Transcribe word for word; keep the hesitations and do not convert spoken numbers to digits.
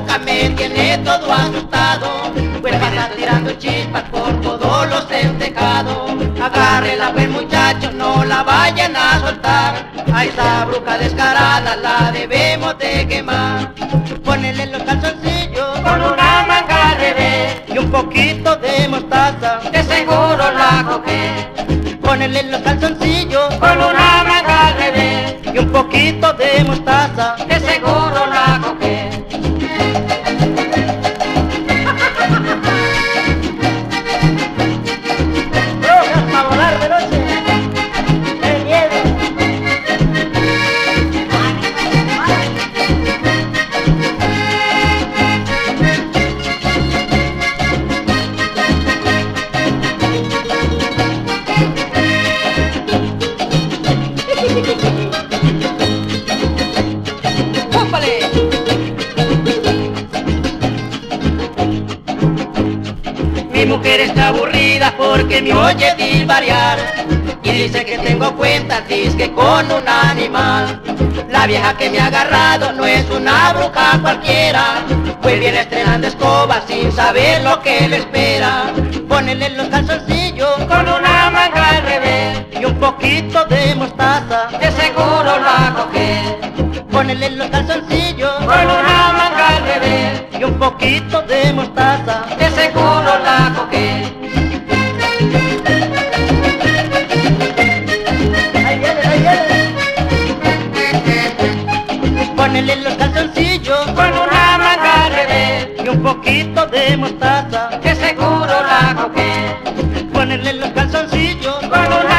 boca me tiene todo asustado, pues pasa tirando chispas por todos los tejados. Agárrela pues muchachos, no la vayan a soltar, a esa bruja descarada la debemos de quemar. Ponele los calzoncillos con una manga al revés y un poquito de mostaza, de seguro la coge. Ponele los calzoncillos con una manga al revés y un poquito de mostaza, de seguro la coge. Drogas para volar de noche, el miedo. Mi mujer está aburrida porque me oye disvariar y dice que tengo cuentas, dice con un animal. La vieja que me ha agarrado no es una bruja cualquiera, pues viene estrenando escoba sin saber lo que le espera. Ponele los calzoncillos con una manga al revés y un poquito de mostaza, de seguro la coge. Ponele los calzoncillos con una manga al revés y un poquito de mostaza, de seguro la coge. Ahí viene, ahí viene. Ponele los calzoncillos con una manga al revés y un poquito de mostaza, de seguro la coge. ponele los calzoncillos con una